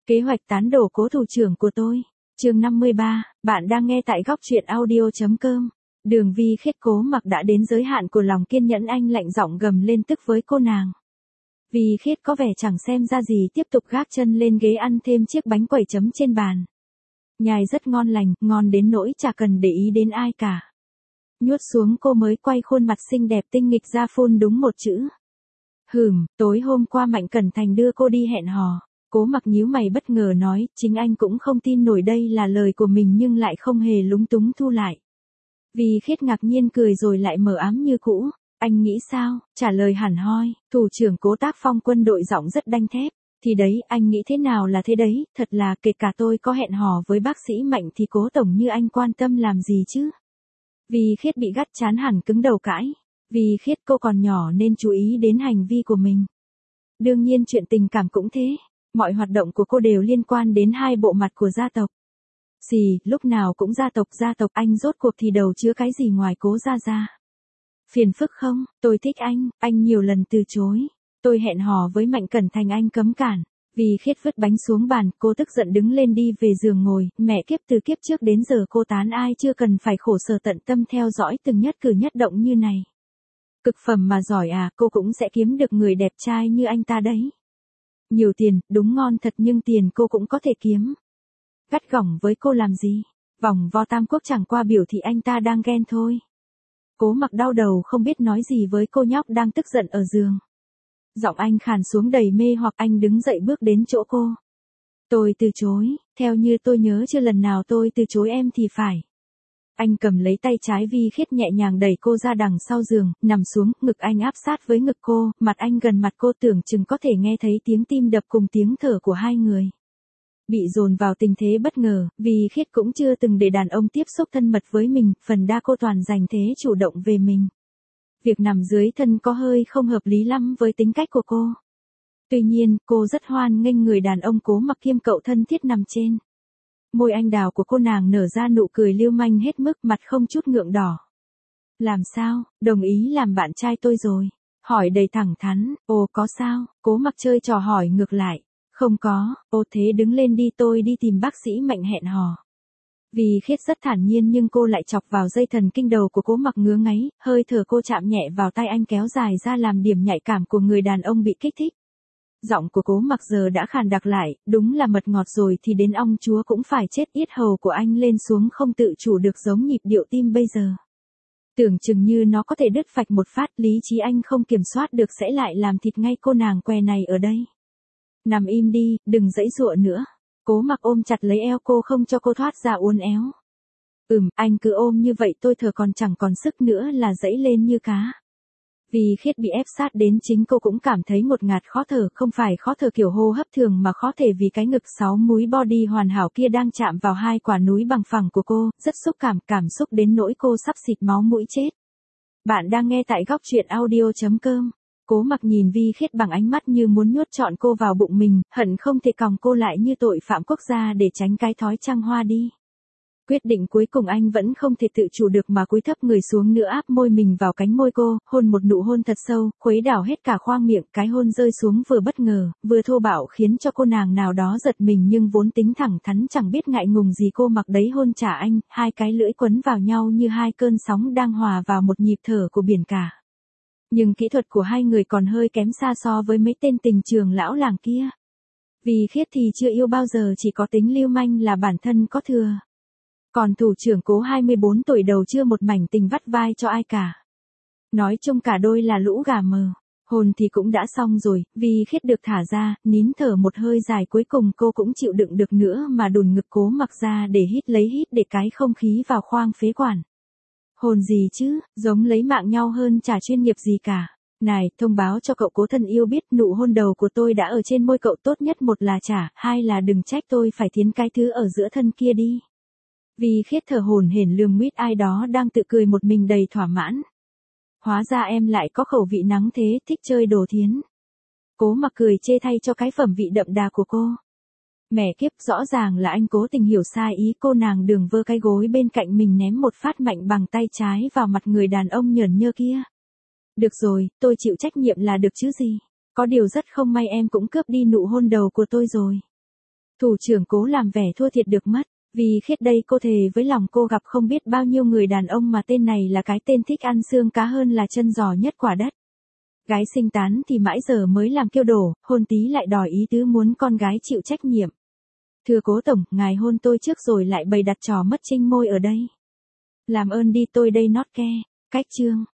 Kế hoạch tán đổ cố thủ trưởng của tôi. Chương 53, bạn đang nghe tại góc truyện audio.com. Đường Vi Khiết Cố Mặc đã đến giới hạn của lòng kiên nhẫn, anh lạnh giọng gầm lên tức với cô nàng. Vi Khiết có vẻ chẳng xem ra gì, tiếp tục gác chân lên ghế ăn thêm chiếc bánh quẩy chấm trên bàn. Nhai rất ngon lành, ngon đến nỗi chả cần để ý đến ai cả. Nuốt xuống cô mới quay khuôn mặt xinh đẹp tinh nghịch ra phun đúng một chữ. Tối hôm qua Mạnh Cẩn Thành đưa cô đi hẹn hò. Cố Mặc nhíu mày bất ngờ nói, chính anh cũng không tin nổi đây là lời của mình nhưng lại không hề lúng túng thu lại. Vi Khiết ngạc nhiên cười rồi lại mờ ám như cũ. Anh nghĩ sao? Trả lời hẳn hoi, thủ trưởng Cố tác phong quân đội giọng rất đanh thép. Thì đấy, anh nghĩ thế nào là thế đấy, thật là kể cả tôi có hẹn hò với bác sĩ Mạnh thì Cố tổng như anh quan tâm làm gì chứ? Vi Khiết bị gắt chán hẳn cứng đầu cãi. Vi Khiết, cô còn nhỏ nên chú ý đến hành vi của mình. Đương nhiên chuyện tình cảm cũng thế. Mọi hoạt động của cô đều liên quan đến hai bộ mặt của gia tộc. Lúc nào cũng gia tộc, anh rốt cuộc thì đầu chứa cái gì ngoài Cố gia gia. Phiền phức không, tôi thích anh nhiều lần từ chối. Tôi hẹn hò với Mạnh Cẩn Thành anh cấm cản. Vi Khiết vứt bánh xuống bàn, cô tức giận đứng lên đi về giường ngồi, mẹ kiếp, từ kiếp trước đến giờ cô tán ai chưa cần phải khổ sở tận tâm theo dõi từng nhất cử nhất động như này. Cực phẩm mà giỏi à, cô cũng sẽ kiếm được người đẹp trai như anh ta đấy. Nhiều tiền, đúng ngon thật nhưng tiền cô cũng có thể kiếm. Gắt gỏng với cô làm gì? Vòng vo Tam Quốc chẳng qua biểu thị anh ta đang ghen thôi. Cố Mặc đau đầu không biết nói gì với cô nhóc đang tức giận ở giường. Giọng anh khàn xuống đầy mê hoặc, anh đứng dậy bước đến chỗ cô. Tôi từ chối, theo như tôi nhớ chưa lần nào tôi từ chối em thì phải. Anh cầm lấy tay trái Vi Khiết nhẹ nhàng đẩy cô ra đằng sau giường, nằm xuống, ngực anh áp sát với ngực cô, mặt anh gần mặt cô, tưởng chừng có thể nghe thấy tiếng tim đập cùng tiếng thở của hai người. Bị dồn vào tình thế bất ngờ, Vi Khiết cũng chưa từng để đàn ông tiếp xúc thân mật với mình, phần đa cô toàn dành thế chủ động về mình. Việc nằm dưới thân có hơi không hợp lý lắm với tính cách của cô. Tuy nhiên, cô rất hoan nghênh người đàn ông Cố Mặc kiêm cậu thân thiết nằm trên. Môi anh đào của cô nàng nở ra nụ cười lưu manh hết mức, mặt không chút ngượng đỏ. Làm sao, đồng ý làm bạn trai tôi rồi? Hỏi đầy thẳng thắn, ồ có sao? Cố Mặc chơi trò hỏi ngược lại. Không có, ô thế đứng lên đi, tôi đi tìm bác sĩ Mạnh hẹn hò. Vi Khiết rất thản nhiên nhưng cô lại chọc vào dây thần kinh đầu của Cố Mặc ngứa ngáy, hơi thở cô chạm nhẹ vào tay anh kéo dài ra làm điểm nhạy cảm của người đàn ông bị kích thích. Giọng của Cố Mặc giờ đã khàn đặc lại, đúng là mật ngọt rồi thì đến ong chúa cũng phải chết, yết hầu của anh lên xuống không tự chủ được giống nhịp điệu tim bây giờ. Tưởng chừng như nó có thể đứt phạch một phát, lý trí anh không kiểm soát được sẽ lại làm thịt ngay cô nàng què này ở đây. Nằm im đi, đừng giãy giụa nữa. Cố Mặc ôm chặt lấy eo cô không cho cô thoát ra uốn éo. Anh cứ ôm như vậy tôi thở còn chẳng còn sức nữa là giãy lên như cá. Vi Khiết bị ép sát đến chính cô cũng cảm thấy ngột ngạt khó thở, không phải khó thở kiểu hô hấp thường mà khó thể vì cái ngực 6 múi body hoàn hảo kia đang chạm vào hai quả núi bằng phẳng của cô, rất xúc cảm xúc đến nỗi cô sắp xịt máu mũi chết. Bạn đang nghe tại góc truyện audio.com. Cố Mặc nhìn Vi Khiết bằng ánh mắt như muốn nuốt trọn cô vào bụng mình, hận không thể còng cô lại như tội phạm quốc gia để tránh cái thói trăng hoa đi. Quyết định cuối cùng anh vẫn không thể tự chủ được mà cúi thấp người xuống nữa, áp môi mình vào cánh môi cô, hôn một nụ hôn thật sâu, khuấy đảo hết cả khoang miệng, cái hôn rơi xuống vừa bất ngờ, vừa thô bạo khiến cho cô nàng nào đó giật mình nhưng vốn tính thẳng thắn chẳng biết ngại ngùng gì cô Mặc đấy hôn trả anh, hai cái lưỡi quấn vào nhau như hai cơn sóng đang hòa vào một nhịp thở của biển cả. Nhưng kỹ thuật của hai người còn hơi kém xa so với mấy tên tình trường lão làng kia. Vi Khiết thì chưa yêu bao giờ, chỉ có tính lưu manh là bản thân có thừa. Còn thủ trưởng Cố 24 tuổi đầu chưa một mảnh tình vắt vai cho ai cả. Nói chung cả đôi là lũ gà mờ. Hồn thì cũng đã xong rồi, Vi Khiết được thả ra, nín thở một hơi dài cuối cùng cô cũng chịu đựng được nữa mà đùn ngực Cố Mặc ra để hít để cái không khí vào khoang phế quản. Hồn gì chứ, giống lấy mạng nhau hơn chả chuyên nghiệp gì cả. Này, thông báo cho cậu Cố thân yêu biết nụ hôn đầu của tôi đã ở trên môi cậu, tốt nhất một là trả, hai là đừng trách tôi phải thiến cái thứ ở giữa thân kia đi. Vi Khiết thở hổn hển lườm nguyết ai đó đang tự cười một mình đầy thỏa mãn. Hóa ra em lại có khẩu vị nắng thế, thích chơi đồ thiến. Cố Mặc cười chê thay cho cái phẩm vị đậm đà của cô. Mẹ kiếp, rõ ràng là anh cố tình hiểu sai ý cô nàng, đường vơ cái gối bên cạnh mình ném một phát mạnh bằng tay trái vào mặt người đàn ông nhởn nhơ kia. Được rồi, tôi chịu trách nhiệm là được chứ gì. Có điều rất không may em cũng cướp đi nụ hôn đầu của tôi rồi. Thủ trưởng Cố làm vẻ thua thiệt được mất, vì Khiết đây cô thề với lòng cô gặp không biết bao nhiêu người đàn ông mà tên này là cái tên thích ăn xương cá hơn là chân giò nhất quả đất. Gái sinh tán thì mãi giờ mới làm kiêu đổ, hôn tí lại đòi ý tứ muốn con gái chịu trách nhiệm. Thưa Cố tổng, ngài hôn tôi trước rồi lại bày đặt trò mất trinh môi ở đây. Làm ơn đi, tôi đây nót ke. Cách chương